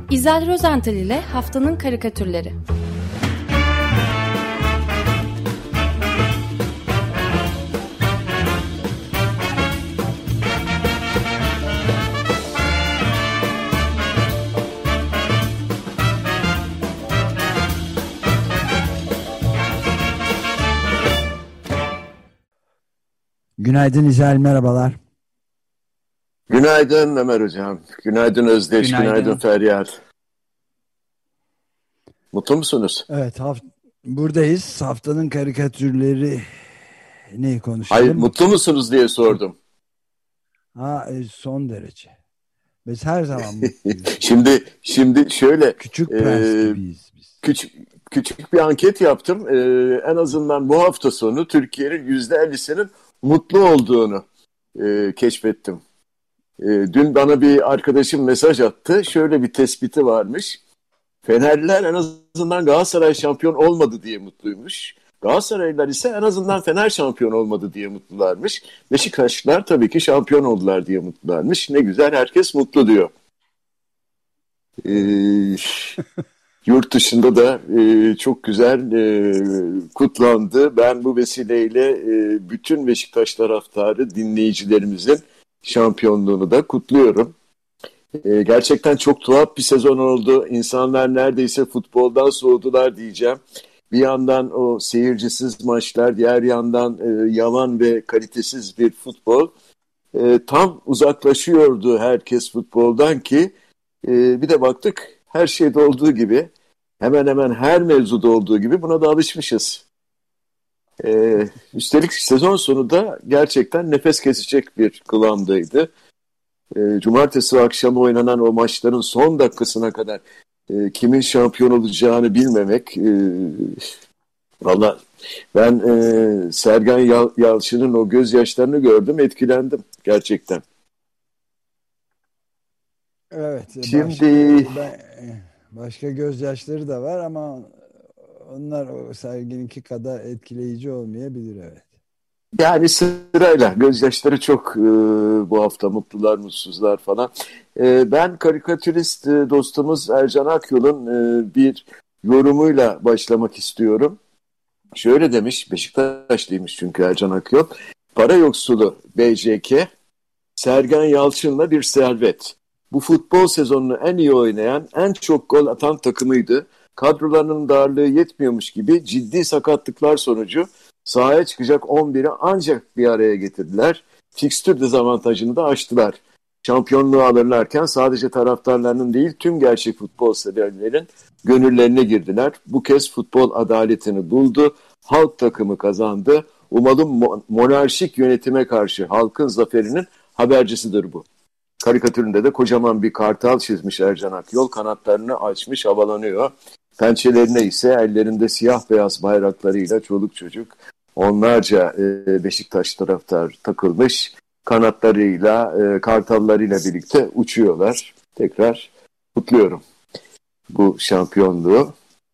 İzel Rozental ile Haftanın Karikatürleri. Günaydın İzel, merhabalar. Günaydın Ömer Hocam. Günaydın Özdeş, günaydın Feryal. Mutlu musunuz? Evet, buradayız. Haftanın karikatürleri ne konuşalım? Hayır, mutlu musunuz diye sordum. Son derece. Biz her zaman mutluyuz. Şimdi şöyle. Küçük prens gibiyiz biz. Küçük bir anket yaptım. En azından bu hafta sonu Türkiye'nin %50'sinin mutlu olduğunu keşfettim. Dün bana bir arkadaşım mesaj attı. Şöyle bir tespiti varmış. Fenerliler en azından Galatasaray şampiyon olmadı diye mutluymuş. Galatasaraylılar ise en azından Fener şampiyon olmadı diye mutlularmış. Beşiktaşlılar tabii ki şampiyon oldular diye mutlularmış. Ne güzel, herkes mutlu diyor. Yurt dışında da çok güzel kutlandı. Ben bu vesileyle bütün Beşiktaş taraftarı dinleyicilerimizin şampiyonluğunu da kutluyorum. Gerçekten çok tuhaf bir sezon oldu. İnsanlar neredeyse futboldan soğudular diyeceğim. Bir yandan o seyircisiz maçlar, diğer yandan yalan ve kalitesiz bir futbol. Tam uzaklaşıyordu herkes futboldan ki bir de baktık her şeyde olduğu gibi, hemen hemen her mevzuda olduğu gibi buna da alışmışız. Üstelik sezon sonu da gerçekten nefes kesecek bir kıvamdaydı. Cumartesi akşamı oynanan o maçların son dakikasına kadar kimin şampiyon olacağını bilmemek. Valla ben Sergen Yalçın'ın o gözyaşlarını gördüm, etkilendim gerçekten. Evet. Şimdi başka gözyaşları da var ama onlar o Sergen'inki kadar etkileyici olmayabilir, evet. Yani sırayla gözyaşları çok bu hafta, mutlular, mutsuzlar falan. Ben karikatürist dostumuz Ercan Akyol'un bir yorumuyla başlamak istiyorum. Şöyle demiş, Beşiktaşlıymış çünkü Ercan Akyol. Para yoksulu BJK, Sergen Yalçın'la bir servet. Bu futbol sezonunu en iyi oynayan, en çok gol atan takımıydı. Kadrolarının darlığı yetmiyormuş gibi ciddi sakatlıklar sonucu sahaya çıkacak 11'i ancak bir araya getirdiler. Fikstür dezavantajını da aştılar. Şampiyonluğu alırlarken sadece taraftarlarının değil tüm gerçek futbol severlerin gönüllerine girdiler. Bu kez futbol adaletini buldu. Halk takımı kazandı. Umalım monarşik yönetime karşı halkın zaferinin habercisidir bu. Karikatüründe de kocaman bir kartal çizmiş Ercan Akyol. Kanatlarını açmış, havalanıyor. Pençelerine ise ellerinde siyah beyaz bayraklarıyla çoluk çocuk onlarca Beşiktaş taraftar takılmış. Kanatlarıyla, kartallarıyla birlikte uçuyorlar. Tekrar kutluyorum bu şampiyonluğu.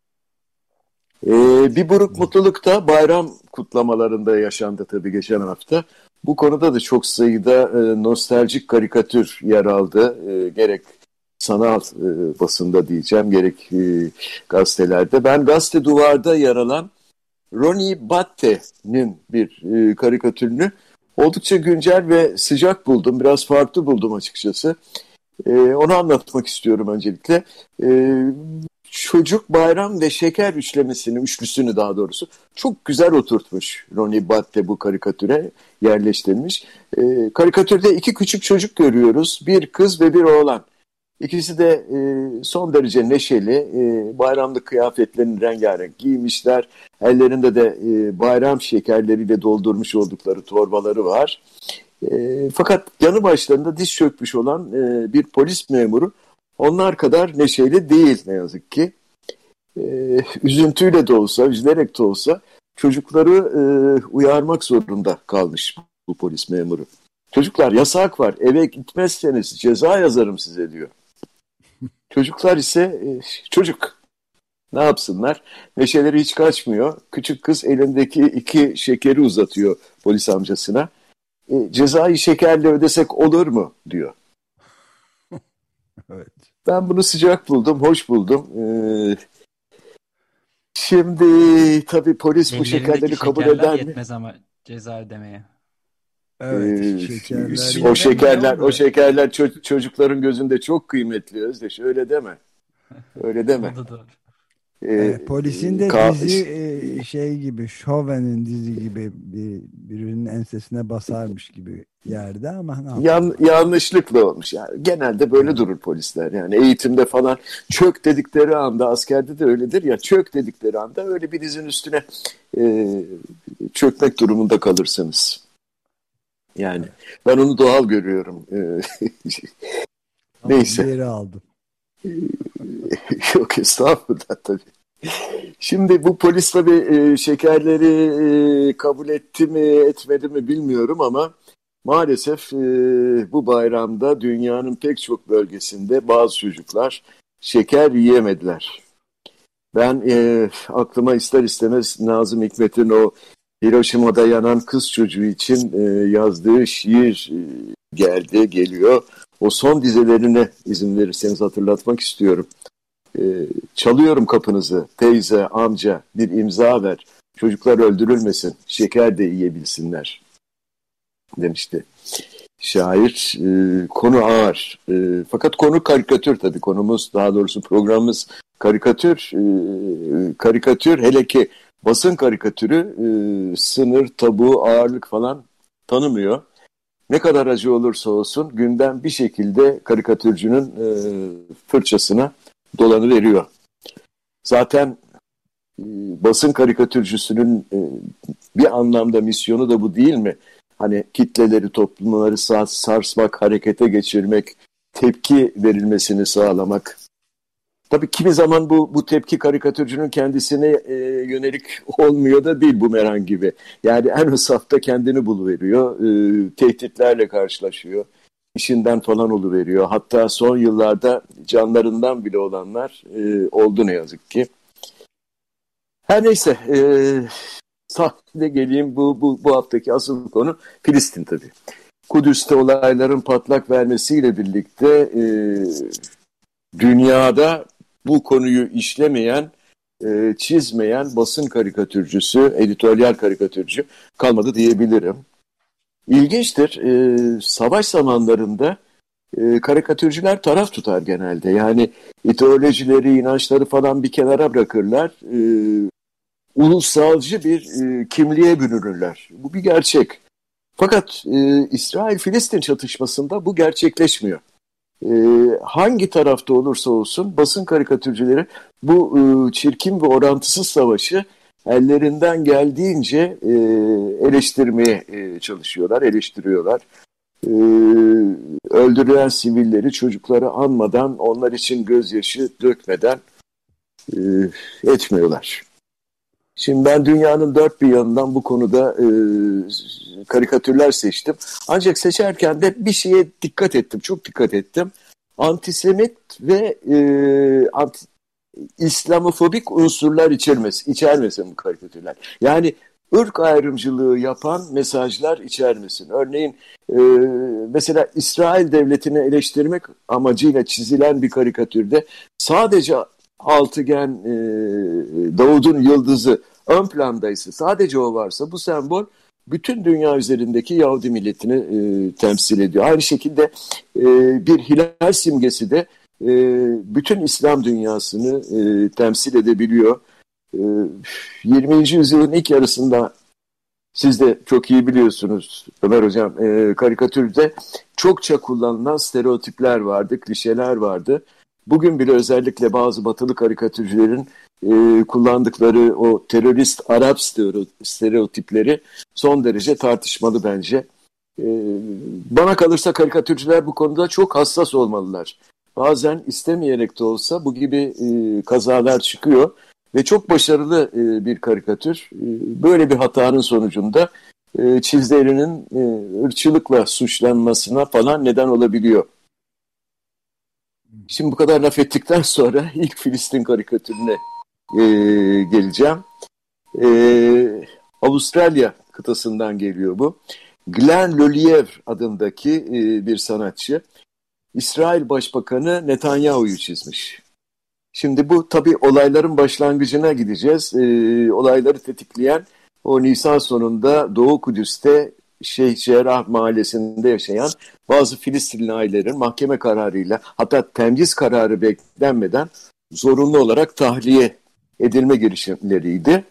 Bir buruk mutluluk da bayram kutlamalarında yaşandı tabii geçen hafta. Bu konuda da çok sayıda nostaljik karikatür yer aldı. Gerek sanal basında diyeceğim, gerek gazetelerde. Ben Gazete Duvar'da yer alan Ronnie Batte'nin bir karikatürünü oldukça güncel ve sıcak buldum. Biraz farklı buldum açıkçası. Onu anlatmak istiyorum öncelikle. Çocuk, bayram ve şeker üçlüsünü daha doğrusu çok güzel oturtmuş Ronnie Batte, bu karikatüre yerleştirmiş. Karikatürde iki küçük çocuk görüyoruz. Bir kız ve bir oğlan. İkisi de son derece neşeli, bayramlık kıyafetlerini rengarenk giymişler. Ellerinde de bayram şekerleriyle doldurmuş oldukları torbaları var. Fakat yanı başlarında diz çökmüş olan bir polis memuru onlar kadar neşeli değil ne yazık ki. Üzüntüyle de olsa, üzülerek de olsa çocukları uyarmak zorunda kalmış bu polis memuru. Çocuklar, yasak var, eve gitmezseniz ceza yazarım size diyor. Çocuklar ise çocuk. Ne yapsınlar? Neşeleri hiç kaçmıyor. Küçük kız elindeki iki şekeri uzatıyor polis amcasına. Cezayı şekerle ödesek olur mu diyor. Evet. Ben bunu sıcak buldum, hoş buldum. Şimdi tabii polis bu Ellerindeki şekerleri kabul şekerler eder mi? yetmez ama ceza ödemeye. Evet, şekerler. O 1000 lira mı ne şekerler, o oldu? şekerler çocukların gözünde çok kıymetli Özdeş. Öyle deme. Öyle deme. O da doğru. Ee, Polisin de ka- dizi şey gibi, Chauvin'in dizi gibi birinin ensesine basarmış gibi yerde, ama ne yapalım. yanlışlıkla olmuş. Yani genelde böyle durur polisler. Yani eğitimde falan çök dedikleri anda, askerde de öyledir ya, çök dedikleri anda öyle bir dizin üstüne e, çökmek durumunda kalırsınız. Yani ben onu doğal görüyorum. Ama Neyse. geri aldım. Yok, estağfurullah tabii. Şimdi bu polis tabii şekerleri kabul etti mi etmedi mi bilmiyorum ama maalesef bu bayramda dünyanın pek çok bölgesinde bazı çocuklar şeker yiyemediler. Ben aklıma ister istemez Nazım Hikmet'in o Hiroşima'da yanan kız çocuğu için yazdığı şiir geliyor. O son dizelerine izin verirseniz hatırlatmak istiyorum. Çalıyorum kapınızı, teyze, amca, bir imza ver. Çocuklar öldürülmesin, şeker de yiyebilsinler demişti. Şair, konu ağır. Fakat konu karikatür tabii. Konumuz, daha doğrusu programımız karikatür. Karikatür, hele ki basın karikatürü sınır, tabu, ağırlık falan tanımıyor. Ne kadar acı olursa olsun gündem bir şekilde karikatürcünün fırçasına dolanıveriyor. Zaten basın karikatürcüsünün bir anlamda misyonu da bu değil mi? Hani kitleleri, toplumları sarsmak, harekete geçirmek, tepki verilmesini sağlamak. Tabii kimi zaman bu tepki karikatürcünün kendisine yönelik olmuyor da değil, bumerang gibi. Yani en ön safta kendini buluveriyor, tehditlerle karşılaşıyor, işinden falan oluveriyor. Hatta son yıllarda canlarından bile olanlar oldu ne yazık ki. Her neyse, sahneye geleyim, bu haftaki asıl konu Filistin tabii. Kudüs'te olayların patlak vermesiyle birlikte dünyada bu konuyu işlemeyen, çizmeyen basın karikatürcüsü, editoryal karikatürcü kalmadı diyebilirim. İlginçtir, savaş zamanlarında karikatürcüler taraf tutar genelde. Yani ideolojileri, inançları falan bir kenara bırakırlar. Ulusalcı bir kimliğe bürünürler. Bu bir gerçek. Fakat İsrail-Filistin çatışmasında bu gerçekleşmiyor. Hangi tarafta olursa olsun basın karikatürcüleri bu çirkin ve orantısız savaşı ellerinden geldiğince eleştirmeye çalışıyorlar, eleştiriyorlar. Öldürülen sivilleri, çocukları anmadan, onlar için gözyaşı dökmeden etmiyorlar. Şimdi ben dünyanın dört bir yanından bu konuda karikatürler seçtim. Ancak seçerken de bir şeye dikkat ettim, çok dikkat ettim. Antisemit ve İslamofobik unsurlar içermesin bu karikatürler. Yani ırk ayrımcılığı yapan mesajlar içermesin. Örneğin mesela İsrail devletini eleştirmek amacıyla çizilen bir karikatürde sadece altıgen Davud'un yıldızı ön plandaysa, sadece o varsa, bu sembol bütün dünya üzerindeki Yahudi milletini temsil ediyor. Aynı şekilde bir hilal simgesi de bütün İslam dünyasını temsil edebiliyor. 20. yüzyılın ilk yarısında, siz de çok iyi biliyorsunuz Ömer Hocam, karikatürde çokça kullanılan stereotipler vardı, klişeler vardı. Bugün bile özellikle bazı batılı karikatürcülerin kullandıkları o terörist Arap stereotipleri son derece tartışmalı bence. Bana kalırsa karikatürcüler bu konuda çok hassas olmalılar. Bazen istemeyerek de olsa bu gibi kazalar çıkıyor ve çok başarılı bir karikatür böyle bir hatanın sonucunda çizlerinin ırkçılıkla suçlanmasına falan neden olabiliyor. Şimdi bu kadar laf ettikten sonra ilk Filistin karikatürüne geleceğim. Avustralya kıtasından geliyor bu. Glenn Lelièvre adındaki bir sanatçı. İsrail Başbakanı Netanyahu'yu çizmiş. Şimdi bu tabii olayların başlangıcına gideceğiz. Olayları tetikleyen o Nisan sonunda Doğu Kudüs'te Şeyh Cerrah mahallesinde yaşayan bazı Filistinli ailelerin mahkeme kararıyla, hatta temyiz kararı beklenmeden zorunlu olarak tahliye edilme girişimleriydi.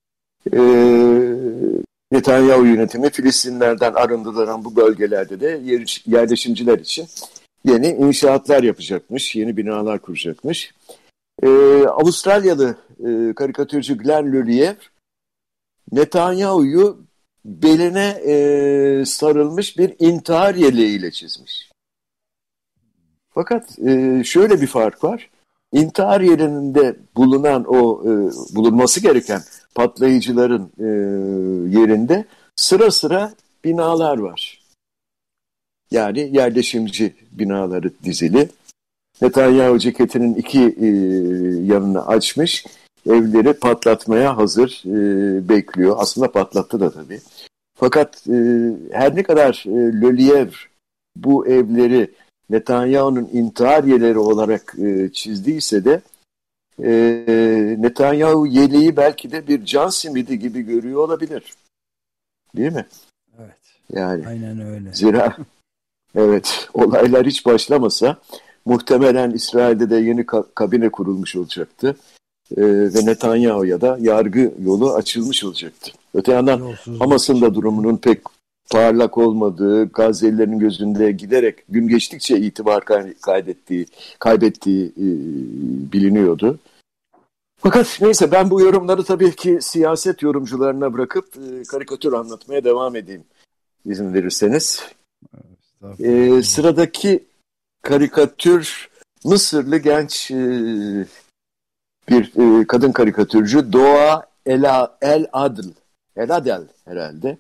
Netanyahu yönetimi Filistinlerden arındırılan bu bölgelerde de yerleşimciler için yeni inşaatlar yapacakmış, yeni binalar kuracakmış. Avustralyalı karikatürcü Glenn Luliev Netanyahu'yu beline sarılmış bir intihar yeleğiyle çizmiş. Fakat şöyle bir fark var. İntihar yerinde bulunan o bulunması gereken patlayıcıların yerinde sıra sıra binalar var. Yani yerleşimci binaları dizili. Netanyahu ceketinin iki yanını açmış, evleri patlatmaya hazır bekliyor. Aslında patlattı da tabii. Fakat her ne kadar Luliev bu evleri Netanyahu'nun intihar yerleri olarak çizdiyse de Netanyahu yeleği belki de bir can simidi gibi görüyor olabilir. Değil mi? Evet. Yani, aynen öyle. Zira evet, olaylar hiç başlamasa muhtemelen İsrail'de de yeni kabine kurulmuş olacaktı. Ve Netanyahu'ya da yargı yolu açılmış olacaktı. Öte yandan Hamas'ın da durumunun pek parlak olmadığı, Gazze'lilerin gözünde giderek gün geçtikçe itibar kaybettiği biliniyordu. Fakat neyse, ben bu yorumları tabii ki siyaset yorumcularına bırakıp karikatür anlatmaya devam edeyim, izin verirseniz. Sıradaki karikatür Mısırlı genç bir kadın karikatürcü Doğa El Adel herhalde.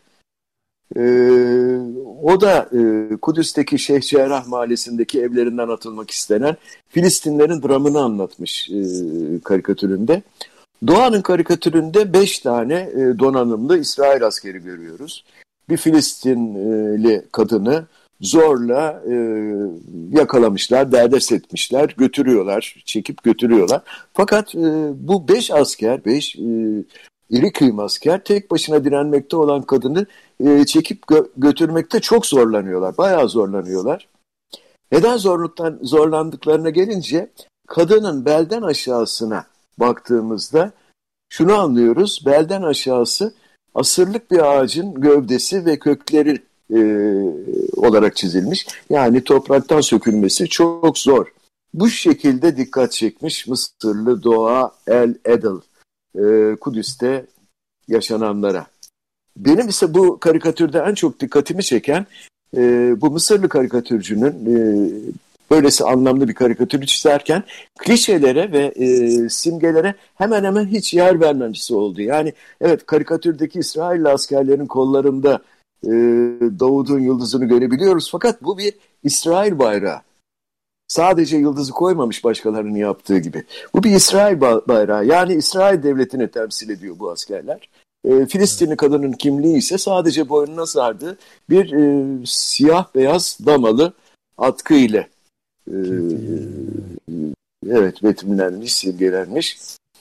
O da Kudüs'teki Şeyh Cerrah mahallesindeki evlerinden atılmak istenen Filistinlerin dramını anlatmış karikatüründe. Doğan'ın karikatüründe 5 tane donanımlı İsrail askeri görüyoruz. Bir Filistinli kadını zorla yakalamışlar, derdest etmişler, götürüyorlar, çekip götürüyorlar. Fakat bu 5 asker, 5 iri kıyım asker tek başına direnmekte olan kadını çekip götürmekte çok zorlanıyorlar, bayağı zorlanıyorlar. Neden zorlandıklarına gelince kadının belden aşağısına baktığımızda şunu anlıyoruz: belden aşağısı asırlık bir ağacın gövdesi ve kökleri olarak çizilmiş. Yani topraktan sökülmesi çok zor. Bu şekilde dikkat çekmiş Mısırlı Doğa El Adel Kudüs'te yaşananlara. Benim ise bu karikatürde en çok dikkatimi çeken bu Mısırlı karikatürcünün böylesi anlamlı bir karikatürü çizerken klişelere ve simgelere hemen hemen hiç yer vermemesi oldu. Yani evet, karikatürdeki İsrailli askerlerin kollarında Davud'un yıldızını görebiliyoruz, fakat bu bir İsrail bayrağı. Sadece yıldızı koymamış başkalarının yaptığı gibi. Bu bir İsrail bayrağı. Yani İsrail devletini temsil ediyor bu askerler. Filistinli kadının kimliği ise sadece boynuna sardığı bir siyah beyaz damalı atkı ile evet, betimlenmiş, simgelenmiş.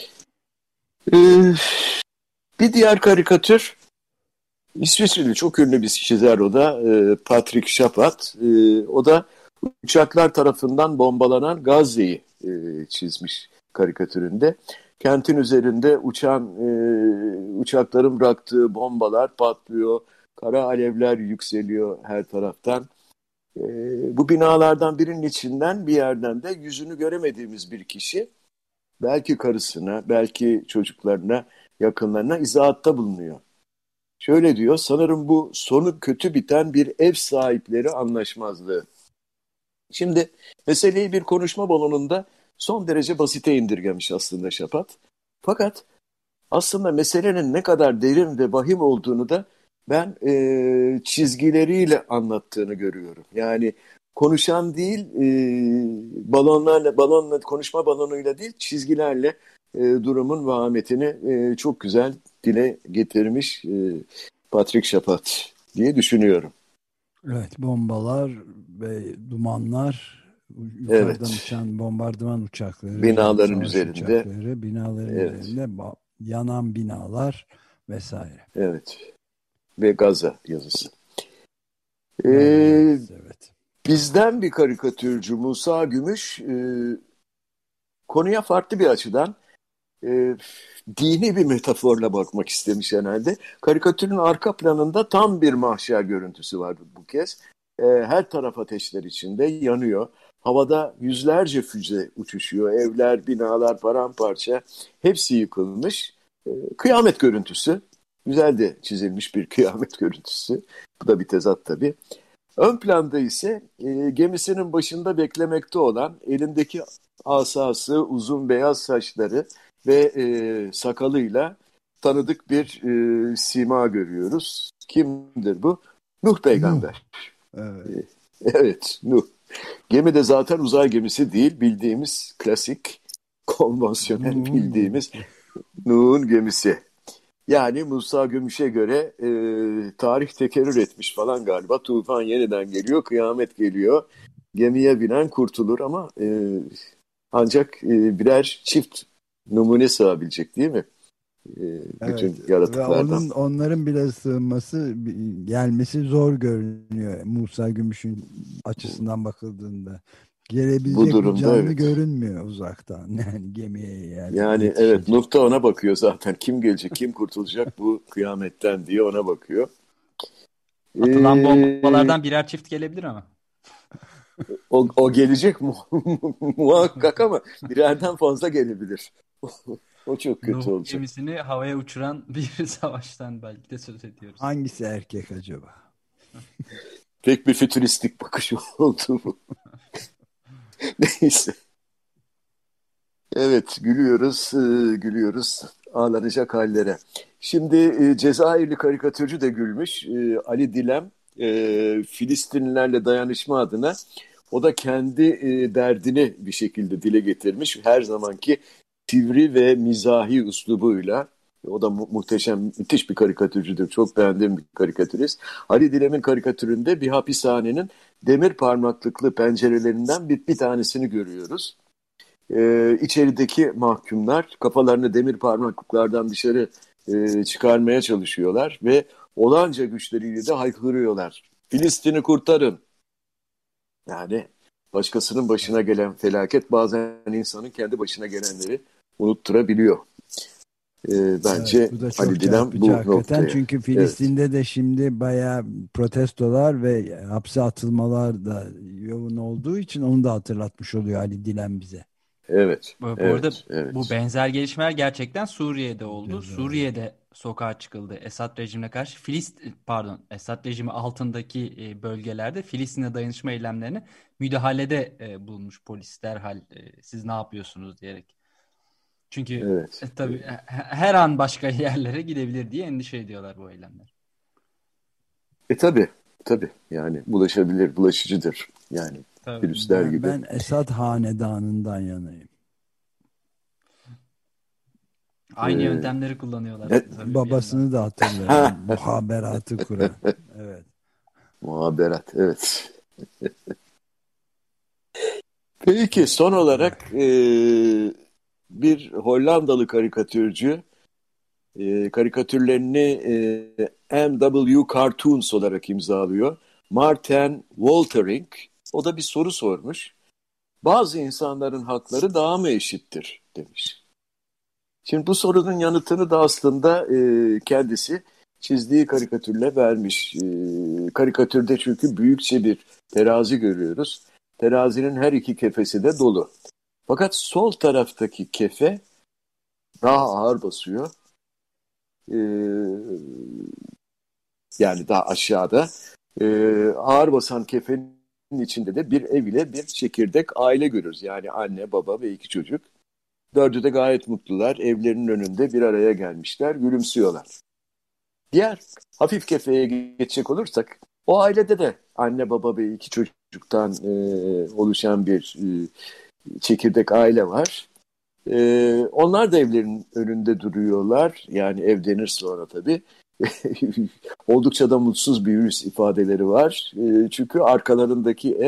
Bir diğer karikatür İsviçreli çok ünlü bir çizer, o da Patrick Chapat. O da uçaklar tarafından bombalanan Gazze'yi çizmiş karikatüründe. Kentin üzerinde uçakların bıraktığı bombalar patlıyor, kara alevler yükseliyor her taraftan. Bu binalardan birinin içinden bir yerden de yüzünü göremediğimiz bir kişi, belki karısına, belki çocuklarına, yakınlarına izahatta bulunuyor. Şöyle diyor: sanırım bu sonu kötü biten bir ev sahipleri anlaşmazlığı. Şimdi meseleyi bir konuşma balonunda son derece basite indirgemiş aslında Chapat. Fakat aslında meselenin ne kadar derin ve vahim olduğunu da ben çizgileriyle anlattığını görüyorum. Yani konuşan değil, konuşma balonuyla değil, çizgilerle durumun vahametini çok güzel dile getirmiş Patrick Chapat diye düşünüyorum. Evet, bombalar ve dumanlar Yukarıdan Evet. uçan bombardıman uçakları, Binaların savaş üzerinde. uçakları, binaların Evet. üzerinde yanan binalar vesaire. Evet. Ve Gaza yazısı. Gaza Ee, yazısı, evet. Bizden bir karikatürcü Musa Gümüş konuya farklı bir açıdan dini bir metaforla bakmak istemiş herhalde. Karikatürün arka planında tam bir mahşer görüntüsü var bu kez. Her taraf ateşler içinde yanıyor. Havada yüzlerce füze uçuşuyor. Evler, binalar paramparça. Hepsi yıkılmış. Kıyamet görüntüsü. Güzel de çizilmiş bir kıyamet görüntüsü. Bu da bir tezat tabii. Ön planda ise gemisinin başında beklemekte olan elindeki asası, uzun beyaz saçları ve sakalıyla tanıdık bir sima görüyoruz. Kimdir bu? Nuh Nuh. peygamber. Evet. Evet, Nuh. Gemi de zaten uzay gemisi değil, bildiğimiz klasik, konvansiyonel Nuh'un bildiğimiz gemisi. Nuh'un gemisi. Yani Musa Gümüş'e göre tarih tekerrür etmiş falan galiba. Tufan yeniden geliyor, kıyamet geliyor. Gemiye binen kurtulur ama ancak birer çift numune sığabilecek değil mi? Evet, Bütün ve yaratıklardan. onların bile sığınması, gelmesi zor görünüyor Musa Gümüş'ün açısından bakıldığında. Bu Gelebilecek bir durumda canlı evet. görünmüyor uzaktan. Yani gemiye Yani evet, yetişecek. Nuh da ona bakıyor zaten. Kim gelecek, kim kurtulacak bu kıyametten diye ona bakıyor. Atılan E, bombalardan birer çift gelebilir ama. o gelecek muhakkak ama birerden fazla gelebilir. O çok kötü Nuh'un olacak. gemisini havaya uçuran bir savaştan belki de söz ediyoruz. Hangisi erkek acaba? Pek bir fütüristik bakış oldu bu. Neyse. Evet, gülüyoruz, gülüyoruz ağlanacak hallere. Şimdi Cezayirli karikatürcü de gülmüş. Ali Dilem, Filistinlilerle dayanışma adına o da kendi derdini bir şekilde dile getirmiş. Her zamanki sivri ve mizahi üslubuyla. O da muhteşem, müthiş bir karikatürcüdür. Çok beğendiğim bir karikatürist. Ali Dilem'in karikatüründe bir hapishanenin demir parmaklıklı pencerelerinden bir tanesini görüyoruz. İçerideki mahkumlar kafalarını demir parmaklıklardan dışarı çıkarmaya çalışıyorlar ve olanca güçleriyle de haykırıyorlar. Filistin'i kurtarın. Yani başkasının başına gelen felaket bazen insanın kendi başına gelenleri unutturabiliyor. Evet, Bence bu da çok Ali Dilan çarpıcı bu hakikaten. noktaya. Çünkü Evet, Filistin'de de şimdi bayağı protestolar ve hapse atılmalar da yoğun olduğu için onu da hatırlatmış oluyor Ali Dilen bize. evet, Bu arada evet, bu evet. benzer gelişmeler gerçekten Suriye'de oldu. Cezayir. Suriye'de sokağa çıkıldı. Esad rejimine karşı Esad rejimi altındaki bölgelerde Filistin'e dayanışma eylemlerine müdahalede bulunmuş polis derhal siz ne yapıyorsunuz diyerek. Çünkü Evet. tabii her an başka yerlere gidebilir diye endişe ediyorlar bu eylemler. Tabii, tabii. Yani bulaşabilir, bulaşıcıdır. Yani Tabii. virüsler gibi. Ben Esad hanedanından yanayım. Aynı Ee, yöntemleri kullanıyorlar ne- tabii bir yandan. Babasını da hatırlayalım. Muhaberatı kuran. Evet. Muhaberat, evet. Peki son olarak bir Hollandalı karikatürcü karikatürlerini M.W. Cartoons olarak imzalıyor. Martin Woltering. O da bir soru sormuş. Bazı insanların hakları daha mı eşittir demiş. Şimdi bu sorunun yanıtını da aslında kendisi çizdiği karikatürle vermiş. Karikatürde çünkü büyükçe bir terazi görüyoruz. Terazinin her iki kefesi de dolu. Fakat sol taraftaki kefe daha ağır basıyor. Ee, Yani daha aşağıda. Ağır basan kefenin içinde de bir ev ile bir çekirdek aile görürüz. Yani anne, baba ve iki çocuk. Dördü de gayet mutlular. Evlerinin önünde bir araya gelmişler, gülümsüyorlar. Diğer hafif kefeye geçecek olursak, o ailede de anne, baba ve iki çocuktan oluşan bir çekirdek aile var. Onlar da evlerin önünde duruyorlar. Yani ev denir sonra tabii. Oldukça da mutsuz bir yüz ifadeleri var. Çünkü arkalarındaki ev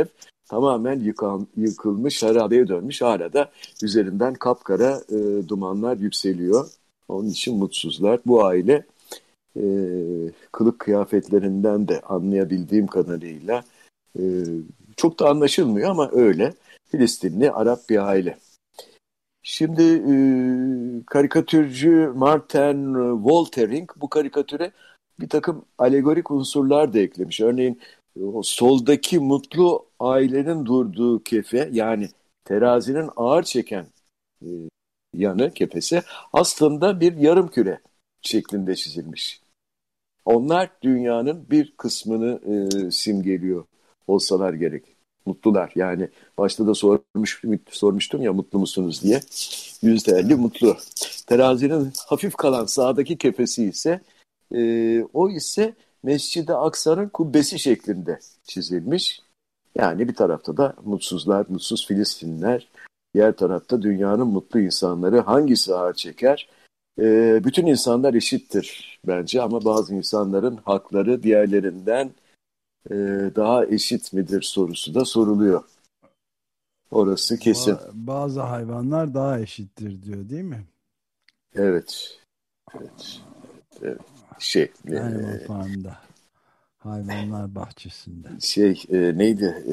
tamamen yıkılmış, harabeye dönmüş. Hala da üzerinden kapkara dumanlar yükseliyor. Onun için mutsuzlar. Bu aile kılık kıyafetlerinden de anlayabildiğim kadarıyla çok da anlaşılmıyor ama öyle. Filistinli Arap bir aile. Şimdi karikatürcü Martin Woltering bu karikatüre bir takım alegorik unsurlar da eklemiş. Örneğin o soldaki mutlu ailenin durduğu kefe, yani terazinin ağır çeken e, yanı, kefesi aslında bir yarım küre şeklinde çizilmiş. Onlar dünyanın bir kısmını simgeliyor olsalar gerek. Mutlular, yani başta da sormuştum ya, mutlu musunuz diye. %50 mutlu. Terazinin hafif kalan sağdaki kefesi ise o ise Mescid-i Aksa'nın kubbesi şeklinde çizilmiş. Yani bir tarafta da mutsuzlar, mutsuz Filistinliler. Diğer tarafta dünyanın mutlu insanları. Hangisi ağır çeker? Bütün insanlar eşittir bence ama bazı insanların hakları diğerlerinden daha eşit midir sorusu da soruluyor. Orası kesin. Bazı hayvanlar daha eşittir diyor, değil mi? Evet. Evet. Evet. Animal Farm'da. Hayvanlar bahçesinde. Neydi?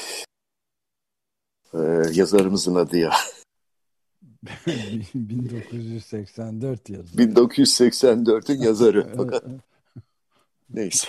Yazarımızın adı ya. 1984 yazarı. 1984'ün yazarı. Fakat neyse.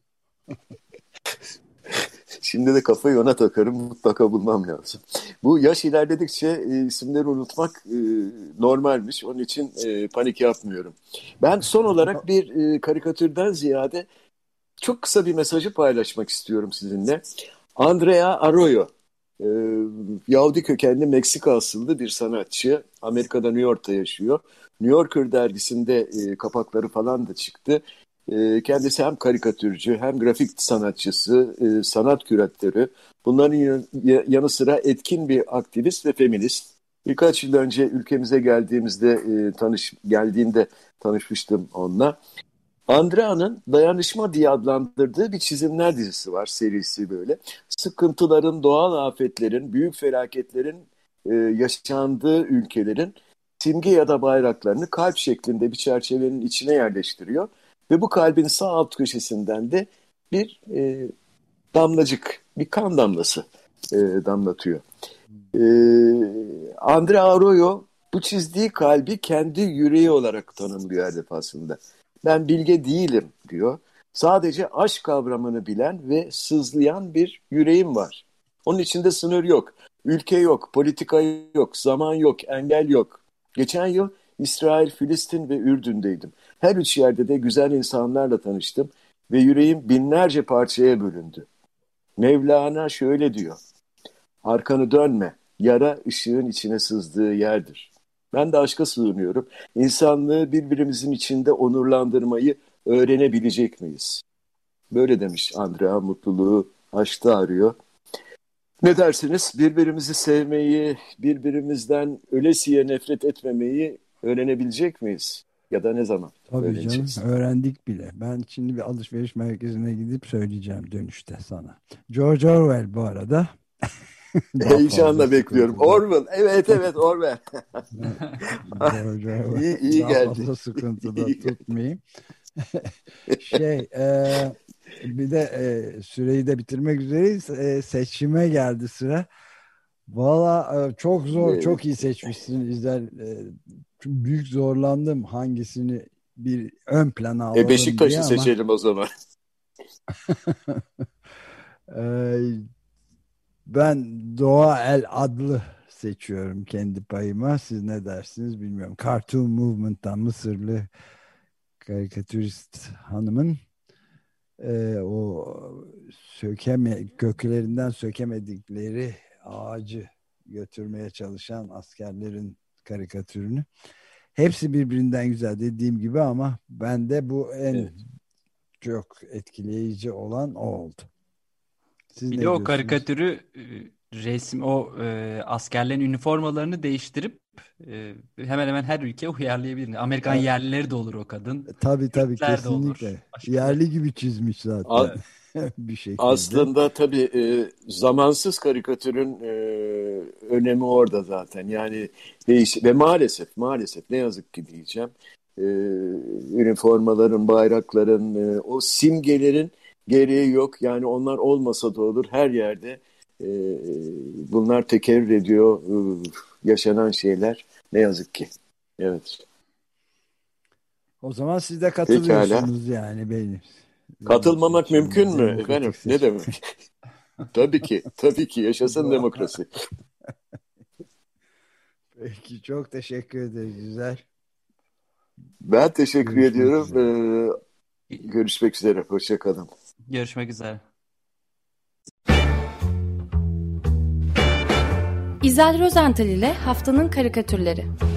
Şimdi de kafayı ona takarım. Mutlaka bulmam lazım. Bu yaş ilerledikçe isimleri unutmak normalmiş. Onun için panik yapmıyorum. Ben son olarak bir karikatürden ziyade çok kısa bir mesajı paylaşmak istiyorum sizinle. Andrea Arroyo, Yahudi kökenli Meksika asıllı bir sanatçı. Amerika'da, New York'ta yaşıyor. New Yorker dergisinde kapakları falan da çıktı. Kendisi hem karikatürcü hem grafik sanatçısı, sanat küratörü. Bunların yanı sıra etkin bir aktivist ve feminist. Birkaç yıl önce ülkemize geldiğinde tanışmıştım onunla. Andrea'nın Dayanışma diye adlandırdığı bir çizimler dizisi var, serisi böyle. Sıkıntıların, doğal afetlerin, büyük felaketlerin yaşandığı ülkelerin simge ya da bayraklarını kalp şeklinde bir çerçevenin içine yerleştiriyor. Ve bu kalbin sağ alt köşesinden de bir damlacık, bir kan damlası damlatıyor. Andrea Arroyo bu çizdiği kalbi kendi yüreği olarak tanımlıyor her defasında. Ben bilge değilim diyor. Sadece aşk kavramını bilen ve sızlayan bir yüreğim var. Onun içinde sınır yok, ülke yok, politika yok, zaman yok, engel yok. Geçen yıl İsrail, Filistin ve Ürdün'deydim. Her üç yerde de güzel insanlarla tanıştım ve yüreğim binlerce parçaya bölündü. Mevlana şöyle diyor: arkanı dönme, yara ışığın içine sızdığı yerdir. Ben de aşka sığınıyorum. İnsanlığı birbirimizin içinde onurlandırmayı öğrenebilecek miyiz? Böyle demiş Andrea, mutluluğu aşkta arıyor. Ne dersiniz? Birbirimizi sevmeyi, birbirimizden ölesiye nefret etmemeyi öğrenebilecek miyiz? Ya da ne zaman? Tabii canım, öğrendik bile. Ben şimdi bir alışveriş merkezine gidip söyleyeceğim dönüşte sana. George Orwell bu arada. Heyecanla bekliyorum. Orwell. Evet Orwell. George Orwell. İyi daha geldi. fazla sıkıntıda tutmayayım. Bir de süreyi de bitirmek üzereyiz. Seçime geldi sıra. Valla çok zor, Evet. çok iyi seçmişsin İzel. Büyük zorlandım hangisini bir ön plana alalım Beşiktaş'ı diye ama seçelim o zaman. ben Doğa El adlı seçiyorum kendi payıma. Siz ne dersiniz bilmiyorum. Cartoon Movement'tan Mısırlı karikatürist hanımın o köklerinden sökemedikleri ağacı götürmeye çalışan askerlerin karikatürünü. Hepsi birbirinden güzel dediğim gibi ama bende bu en çok etkileyici olan o oldu. Siz Bir ne de o diyorsunuz? karikatürü askerlerin üniformalarını değiştirip hemen hemen her ülkeye uyarlayabilir. Amerikan yerlileri de olur o kadın. Tabii Türkler de olur. kesinlikle. Başka Yerli gibi çizmiş zaten. Evet. bir şekilde. Aslında tabii zamansız karikatürün önemi orada zaten. Yani ve maalesef ne yazık ki diyeceğim, üniformaların, bayrakların, o simgelerin gereği yok. Yani onlar olmasa da olur, her yerde bunlar tekerrür ediyor yaşanan şeyler, ne yazık ki. Evet. O zaman siz de katılıyorsunuz yani benim. Katılmamak mümkün mü Demokratik efendim? seçim. Ne demek? Tabii ki yaşasın demokrasi. Peki, çok teşekkür ederiz. Güzel. Ben teşekkür Görüşmek ediyorum. üzere. Görüşmek üzere. Hoşça kalın. Görüşmek üzere. İzel Rozental ile Haftanın Karikatürleri.